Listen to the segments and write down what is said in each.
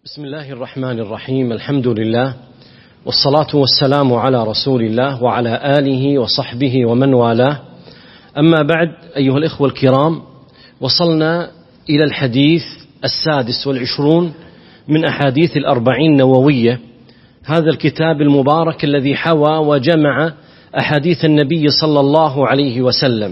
بسم الله الرحمن الرحيم. الحمد لله والصلاة والسلام على رسول الله وعلى آله وصحبه ومن والاه. أما بعد، أيها الإخوة الكرام، وصلنا إلى الحديث 26 من أحاديث 40 النووية، هذا الكتاب المبارك الذي حوى وجمع أحاديث النبي صلى الله عليه وسلم.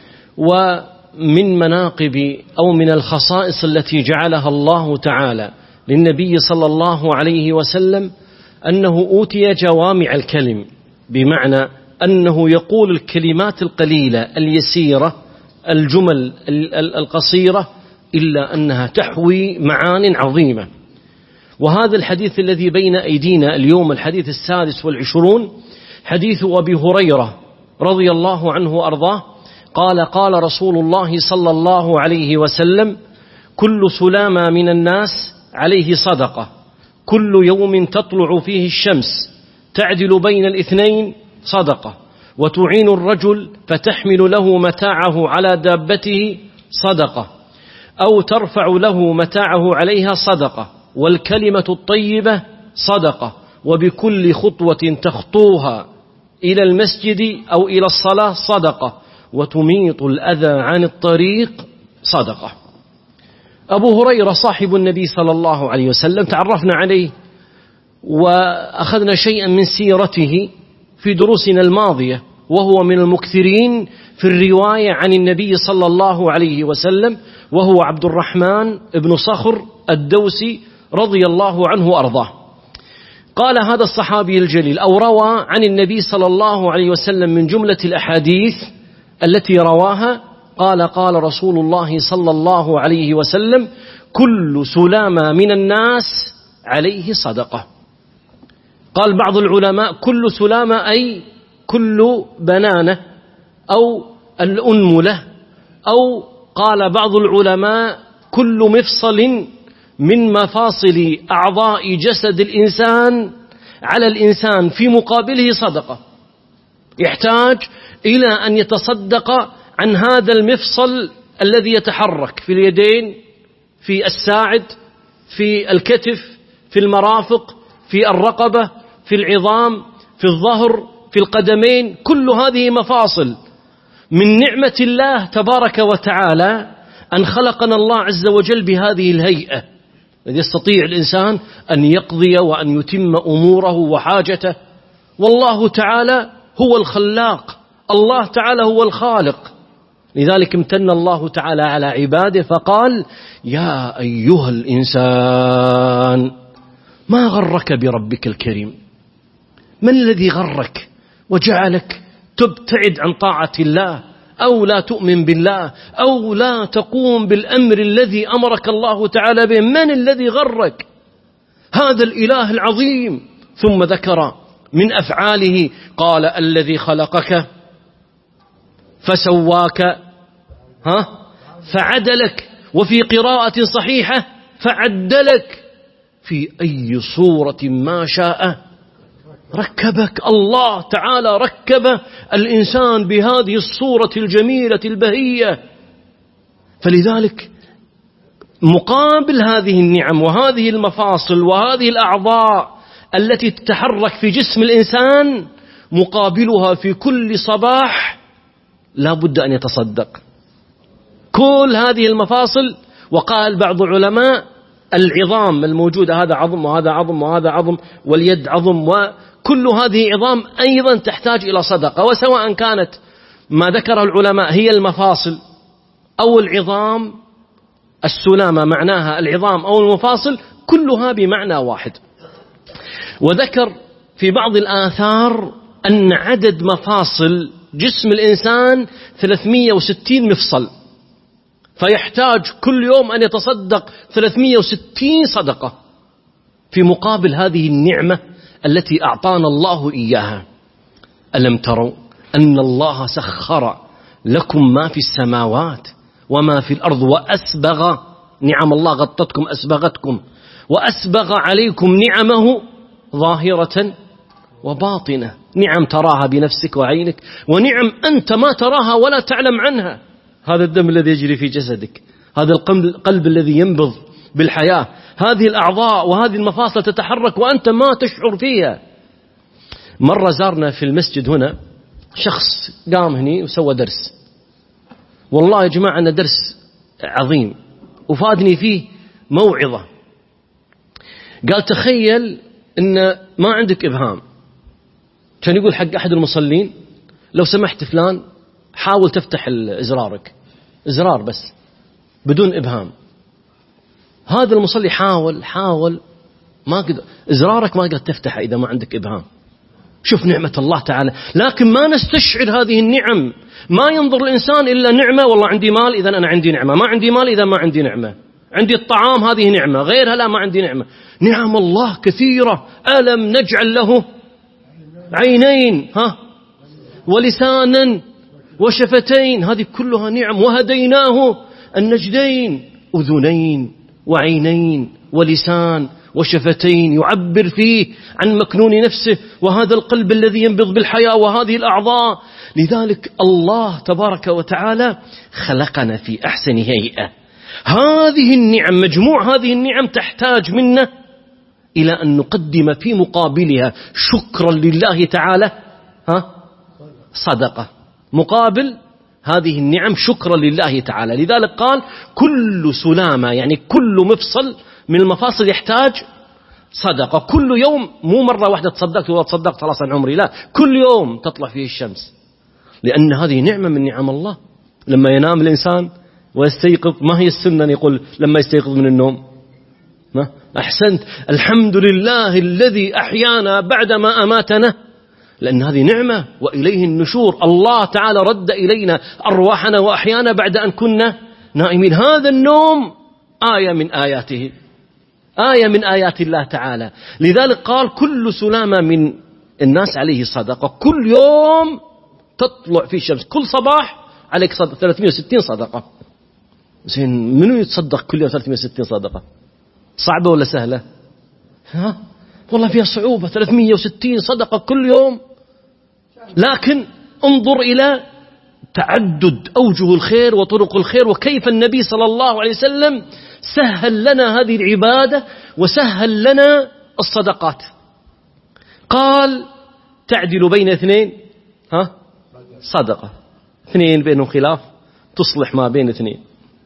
ومن مناقب أو من الخصائص التي جعلها الله تعالى للنبي صلى الله عليه وسلم أنه أوتي جوامع الكلم، بمعنى أنه يقول الكلمات القليلة اليسيرة، الجمل القصيرة، إلا أنها تحوي معان عظيمة. وهذا الحديث الذي بين أيدينا اليوم، الحديث 26، حديث أبي هريرة رضي الله عنه وأرضاه قال: قال رسول الله صلى الله عليه وسلم: كل سلامة من الناس عليه صدقة، كل يوم تطلع فيه الشمس تعدل بين الاثنين صدقة، وتعين الرجل فتحمل له متاعه على دابته صدقة، أو ترفع له متاعه عليها صدقة، والكلمة الطيبة صدقة، وبكل خطوة تخطوها إلى المسجد أو إلى الصلاة صدقة، وتميط الأذى عن الطريق صدقة. أبو هريرة صاحب النبي صلى الله عليه وسلم، تعرفنا عليه وأخذنا شيئا من سيرته في دروسنا الماضية، وهو من المكثرين في الرواية عن النبي صلى الله عليه وسلم، وهو عبد الرحمن بن صخر الدوسي رضي الله عنه وأرضاه. قال هذا الصحابي الجليل، أو روى عن النبي صلى الله عليه وسلم من جملة الأحاديث التي رواها، قال: قال رسول الله صلى الله عليه وسلم: كل سلامة من الناس عليه صدقة. قال بعض العلماء: كل سلامة أي كل بنانة أو الأنملة، أو قال بعض العلماء: كل مفصل من مفاصل أعضاء جسد الإنسان على الإنسان في مقابله صدقة، يحتاج إلى أن يتصدق عن هذا المفصل الذي يتحرك في اليدين، في الساعد، في الكتف، في المرافق، في الرقبة، في العظام، في الظهر، في القدمين. كل هذه مفاصل من نعمة الله تبارك وتعالى أن خلقنا الله عز وجل بهذه الهيئة، الذي يستطيع الإنسان أن يقضي وأن يتم أموره وحاجته. والله تعالى هو الخلاق، الله تعالى هو الخالق. لذلك امتن الله تعالى على عباده فقال: يا أيها الإنسان ما غرك بربك الكريم. من الذي غرك وجعلك تبتعد عن طاعة الله، أو لا تؤمن بالله، أو لا تقوم بالأمر الذي أمرك الله تعالى به؟ من الذي غرك؟ هذا الإله العظيم. ثم ذكر من أفعاله، قال: الذي خلقك فسواك فعدلك، وفي قراءة صحيحة فعدلك، في أي صورة ما شاء ركبك. الله تعالى ركب الإنسان بهذه الصورة الجميلة البهية. فلذلك مقابل هذه النعم وهذه المفاصل وهذه الأعضاء التي تتحرك في جسم الإنسان، مقابلها في كل صباح لا بد أن يتصدق. كل هذه المفاصل، وقال بعض العلماء: العظام الموجودة، هذا عظم وهذا عظم وهذا عظم، واليد عظم، وكل هذه عظام أيضا تحتاج إلى صدقة. وسواء كانت ما ذكر العلماء هي المفاصل أو العظام، السلامة معناها العظام أو المفاصل، كلها بمعنى واحد. وذكر في بعض الآثار أن عدد مفاصل جسم الإنسان 360 مفصل، فيحتاج كل يوم أن يتصدق 360 صدقة في مقابل هذه النعمة التي أعطانا الله إياها. ألم تروا أن الله سخر لكم ما في السماوات وما في الأرض، وأسبغ نعم الله غطتكم، أسبغتكم، وأسبغ عليكم نعمه ظاهرة وباطنة. نعم تراها بنفسك وعينك، ونعم أنت ما تراها ولا تعلم عنها. هذا الدم الذي يجري في جسدك، هذا القلب الذي ينبض بالحياة، هذه الأعضاء وهذه المفاصل تتحرك وأنت ما تشعر فيها. مرة زارنا في المسجد هنا شخص قام هني وسوى درس، والله يا جماعة أنه درس عظيم وفادني فيه موعظة. قال تخيل أن ما عندك إبهام، كان يقول حق أحد المصلين لو سمحت فلان حاول تفتح إزرارك، إزرار بس بدون إبهام. هذا المصلي حاول ما قدر، إزرارك ما قدر تفتحه إذا ما عندك إبهام. شوف نعمة الله تعالى، لكن ما نستشعر هذه النعم. ما ينظر الإنسان إلا نعمة، والله عندي مال إذا أنا عندي نعمة، ما عندي مال إذا ما عندي نعمة، عندي الطعام هذه نعمة، غيرها لا ما عندي نعمة. نعم الله كثيرة. ألم نجعل له عينين ولسانا وشفتين، هذه كلها نعم. وهديناه النجدين، أذنين وعينين ولسان وشفتين يعبر فيه عن مكنون نفسه، وهذا القلب الذي ينبض بالحياة، وهذه الأعضاء. لذلك الله تبارك وتعالى خلقنا في أحسن هيئة. هذه النعم، مجموع هذه النعم تحتاج منا إلى أن نقدم في مقابلها شكرا لله تعالى صدقة، مقابل هذه النعم شكرا لله تعالى. لذلك قال كل سلامة، يعني كل مفصل من المفاصل يحتاج صدقة. كل يوم، مو مرة واحدة تصدقت خلاص عن عمري، لا، كل يوم تطلع فيه الشمس، لأن هذه نعمة من نعم الله. لما ينام الإنسان ويستيقظ، ما هي السنة أن يقول لما يستيقظ من النوم أحسنت الحمد لله الذي أحيانا بعدما أماتنا، لأن هذه نعمة وإليه النشور. الله تعالى رد إلينا أرواحنا وأحيانا بعد أن كنا نائمين. هذا النوم آية من آياته، آية من آيات الله تعالى. لذلك قال كل سلامة من الناس عليه صدقة، كل يوم تطلع فيه الشمس، كل صباح عليك 360 صدقة. زين، منو يتصدق كل يوم 360 صدقة؟ صعبة ولا سهلة؟ والله فيها صعوبة. 360 صدقة كل يوم، لكن انظر إلى تعدد أوجه الخير وطرق الخير، وكيف النبي صلى الله عليه وسلم سهل لنا هذه العبادة وسهل لنا الصدقات. قال تعدل بين اثنين صدقة، اثنين بينهم خلاف تصلح ما بين اثنين.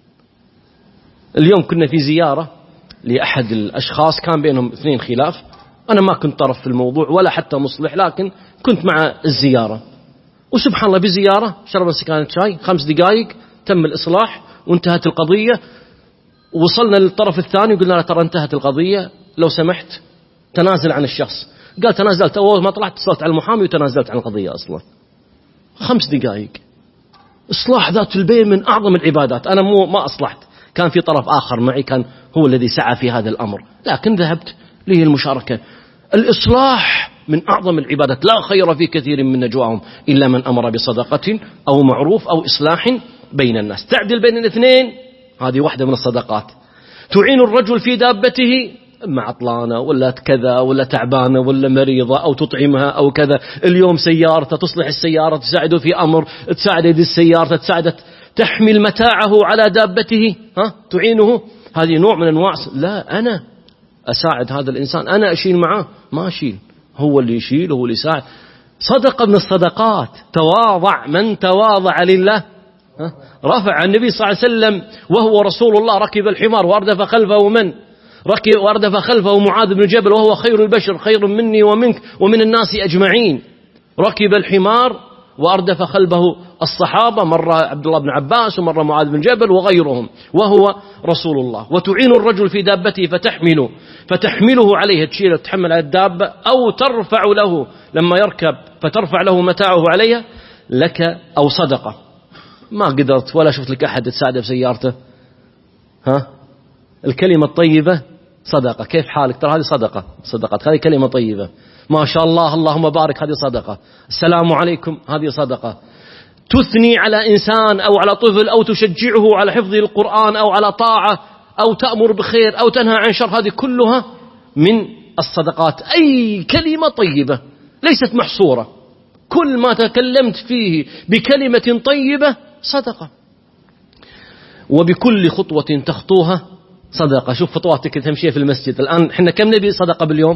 اليوم كنا في زيارة لأحد الأشخاص كان بينهم اثنين خلاف، أنا ما كنت طرف في الموضوع ولا حتى مصلح، لكن كنت مع الزيارة. وسبحان الله بزيارة شربنا سكانة شاي، 5 دقائق تم الإصلاح وانتهت القضية. وصلنا للطرف الثاني وقلنا له ترى انتهت القضية، لو سمحت تنازل عن الشخص. قال تنازلت، أول ما طلعت اتصلت على المحامي وتنازلت عن القضية أصلا. 5 دقائق إصلاح ذات البين من أعظم العبادات. أنا ما أصلحت، كان في طرف آخر معي كان هو الذي سعى في هذا الأمر، لكن ذهبت له المشاركة. الإصلاح من أعظم العبادات، لا خير في كثير من نجواهم إلا من أمر بصدقة أو معروف أو إصلاح بين الناس. تعدل بين الاثنين، هذه واحدة من الصدقات. تعين الرجل في دابته، مع عطلانة ولا كذا ولا تعبانة ولا مريضة، أو تطعمها أو كذا. اليوم سيارته تصلح السيارة، تساعده في أمر، تساعد يد السيارة، تساعد تحمل متاعه على دابته، تعينه. هذه نوع من أنواع. لا، أنا أساعد هذا الإنسان، أنا أشيل معاه، ما أشيل، هو اللي يشيل، هو اللي يساعد. صدقة من الصدقات. تواضع من تواضع لله رفع. النبي صلى الله عليه وسلم وهو رسول الله ركب الحمار وأردف خلفه وأردف خلفه معاذ بن جبل وهو خير البشر، خير مني ومنك ومن الناس أجمعين. ركب الحمار وأردف خلفه الصحابة، مرة عبد الله بن عباس ومرة معاذ بن جبل وغيرهم، وهو رسول الله. وتعين الرجل في دابته فتحمله عليها، تشيله تحمل على الدابة، أو ترفع له لما يركب فترفع له متاعه عليها لك، أو صدقة. ما قدرت ولا شفت لك أحد تساعده بسيارته، الكلمة الطيبة صدقة. كيف حالك؟ ترى هذه صدقة، هذه كلمة طيبة. ما شاء الله، اللهم بارك، هذه صدقة. السلام عليكم، هذه صدقة. تثني على إنسان أو على طفل، أو تشجعه على حفظ القرآن، أو على طاعة، أو تأمر بخير، أو تنهى عن شر، هذه كلها من الصدقات. أي كلمة طيبة ليست محصورة، كل ما تكلمت فيه بكلمة طيبة صدقة. وبكل خطوة تخطوها صدقة. شوف خطواتك تمشي في المسجد الآن. إحنا كم نبي صدقة باليوم؟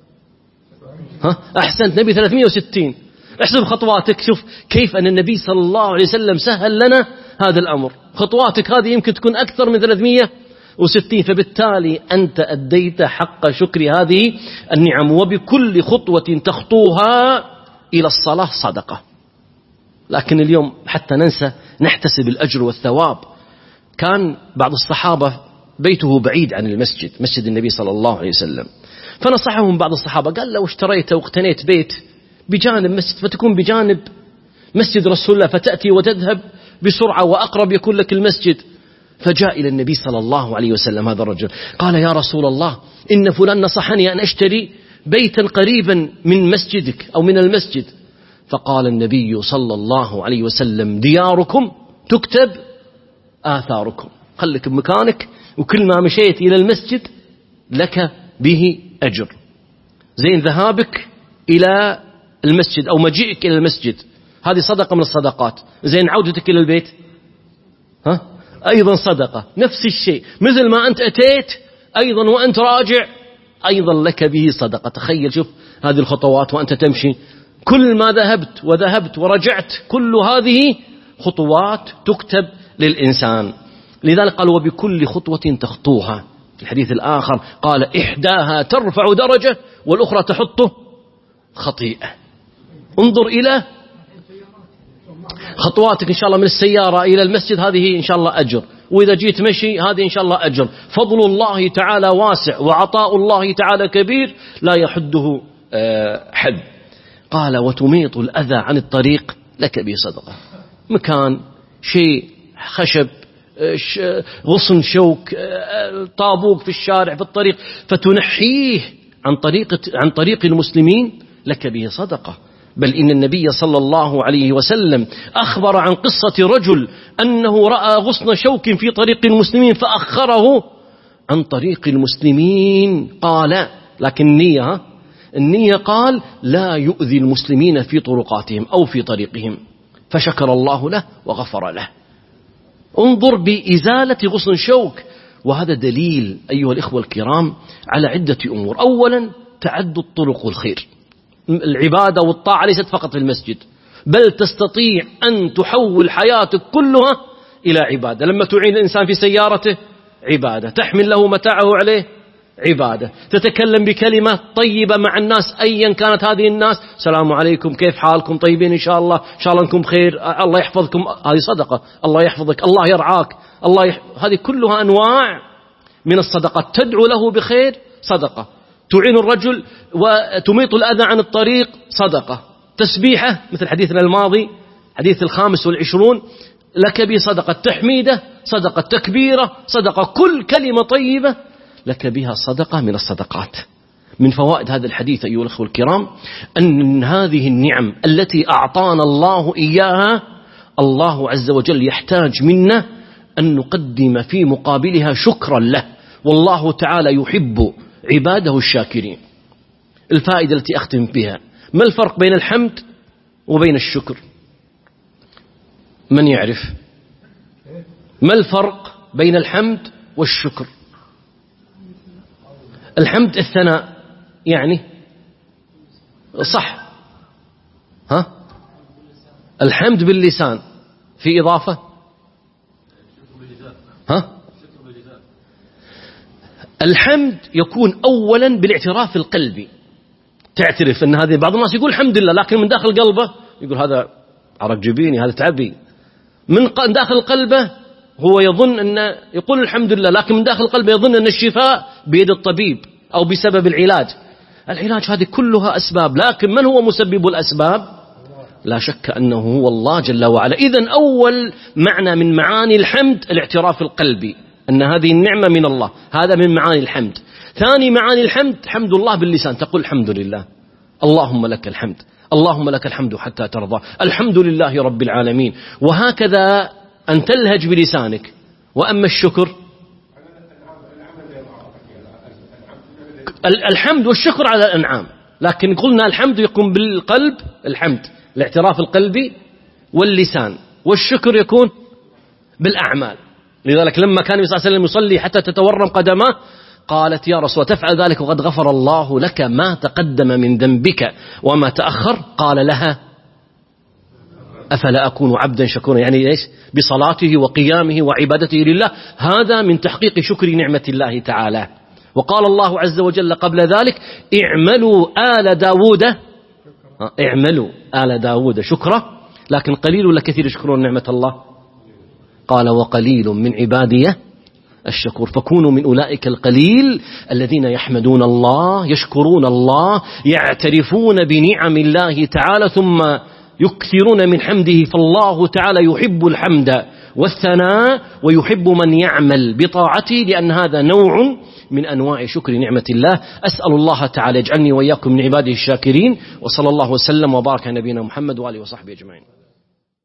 أحسنت، نبي 360. احسب خطواتك، شوف كيف أن النبي صلى الله عليه وسلم سهل لنا هذا الأمر. خطواتك هذه يمكن تكون أكثر من 360، فبالتالي أنت أديت حق شكر هذه النعم. وبكل خطوة تخطوها إلى الصلاة صدقة. لكن اليوم حتى ننسى نحتسب الأجر والثواب. كان بعض الصحابة بيته بعيد عن المسجد، مسجد النبي صلى الله عليه وسلم، فنصحهم بعض الصحابة قال لو اشتريت واقتنيت بيت بجانب مسجد فتكون بجانب مسجد رسول الله فتأتي وتذهب بسرعة وأقرب يكون لك المسجد. فجاء إلى النبي صلى الله عليه وسلم هذا الرجل قال يا رسول الله إن فلان نصحني أن أشتري بيتا قريبا من مسجدك أو من المسجد. فقال النبي صلى الله عليه وسلم دياركم تكتب آثاركم، خلك بمكانك وكل ما مشيت إلى المسجد لك به أجر. زين ذهابك إلى المسجد أو مجيئك إلى المسجد هذه صدقة من الصدقات. زين عودتك إلى البيت أيضا صدقة، نفس الشيء مثل ما أنت أتيت أيضا وأنت راجع أيضا لك به صدقة. تخيل شوف هذه الخطوات وأنت تمشي، كل ما ذهبت ورجعت كل هذه خطوات تكتب للإنسان. لذلك قال وبكل خطوة تخطوها. في الحديث الآخر قال إحداها ترفع درجة والأخرى تحط خطيئة. انظر إلى خطواتك إن شاء الله من السيارة إلى المسجد هذه إن شاء الله أجر، وإذا جيت مشي هذه إن شاء الله أجر. فضل الله تعالى واسع وعطاء الله تعالى كبير لا يحده حد. قال وتميط الأذى عن الطريق لك به صدقة. مكان شيء خشب غصن شوك طابوق في الشارع في الطريق فتنحيه عن طريق المسلمين لك به صدقة. بل إن النبي صلى الله عليه وسلم أخبر عن قصة رجل أنه رأى غصن شوك في طريق المسلمين فأخره عن طريق المسلمين. قال لكن النية قال لا يؤذي المسلمين في طرقاتهم أو في طريقهم، فشكر الله له وغفر له. انظر بإزالة غصن شوك. وهذا دليل أيها الإخوة الكرام على عدة أمور. أولا تعدد طرق الخير. العبادة والطاعة ليست فقط في المسجد، بل تستطيع أن تحول حياتك كلها إلى عبادة. لما تعين الإنسان في سيارته عبادة، تحمل له متاعه عليه عبادة، تتكلم بكلمة طيبة مع الناس أيا كانت هذه الناس، السلام عليكم كيف حالكم طيبين إن شاء الله أنكم خير الله يحفظكم، هذه صدقة. الله يحفظك، الله يرعاك، هذه كلها أنواع من الصدقات. تدعو له بخير صدقة، تعين الرجل وتميط الأذى عن الطريق صدقة، تسبيحة مثل حديثنا الماضي حديث 25 لك به صدقة، تحميدة صدقة، تكبيرة صدقة، كل كلمة طيبة لك بها صدقة من الصدقات. من فوائد هذا الحديث أيها الأخوة الكرام أن هذه النعم التي أعطانا الله إياها الله عز وجل يحتاج منا أن نقدم في مقابلها شكرا له، والله تعالى يحب عباده الشاكرين. الفائدة التي أختم بها، ما الفرق بين الحمد وبين الشكر؟ من يعرف ما الفرق بين الحمد والشكر؟ الحمد الثناء يعني صح، الحمد باللسان، في إضافة الحمد يكون أولا بالاعتراف القلبي، تعترف أن هذه. بعض الناس يقول الحمد لله لكن من داخل قلبه يقول هذا عرق جبيني، هذا تعبي. من داخل قلبه هو يظن أن يقول الحمد لله لكن من داخل قلبه يظن أن الشفاء بيد الطبيب أو بسبب العلاج هذه كلها أسباب، لكن من هو مسبب الأسباب؟ لا شك أنه هو الله جل وعلا. إذن أول معنى من معاني الحمد الاعتراف القلبي أن هذه النعمة من الله، هذا من معاني الحمد. ثاني معاني الحمد حمد الله باللسان، تقول الحمد لله، اللهم لك الحمد، اللهم لك الحمد حتى ترضى، الحمد لله رب العالمين، وهكذا أن تلهج بلسانك. وأما الشكر الحمد والشكر على الأنعام، لكن قلنا الحمد يكون بالقلب، الحمد الاعتراف القلبي واللسان، والشكر يكون بالأعمال. لذلك لما كان النبي صلى الله عليه وسلم يصلي حتى تتورم قدماه قالت يا رسول الله تفعل ذلك وقد غفر الله لك ما تقدم من ذنبك وما تأخر؟ قال لها أفلا أكون عبدا شكورا، يعني إيش؟ بصلاته وقيامه وعبادته لله، هذا من تحقيق شكر نعمة الله تعالى. وقال الله عز وجل قبل ذلك اعملوا آل داود، اعملوا آل داود شكرا، لكن قليل ولا كثير يشكرون نعمة الله؟ قال وقليل من عبادي الشكور. فكونوا من أولئك القليل الذين يحمدون الله، يشكرون الله، يعترفون بنعم الله تعالى ثم يكثرون من حمده. فالله تعالى يحب الحمد والثناء ويحب من يعمل بطاعته، لأن هذا نوع من أنواع شكر نعمة الله. أسأل الله تعالى يجعلني وإياكم من عباده الشاكرين، وصلى الله وسلم وبارك على نبينا محمد وآله وصحبه أجمعين.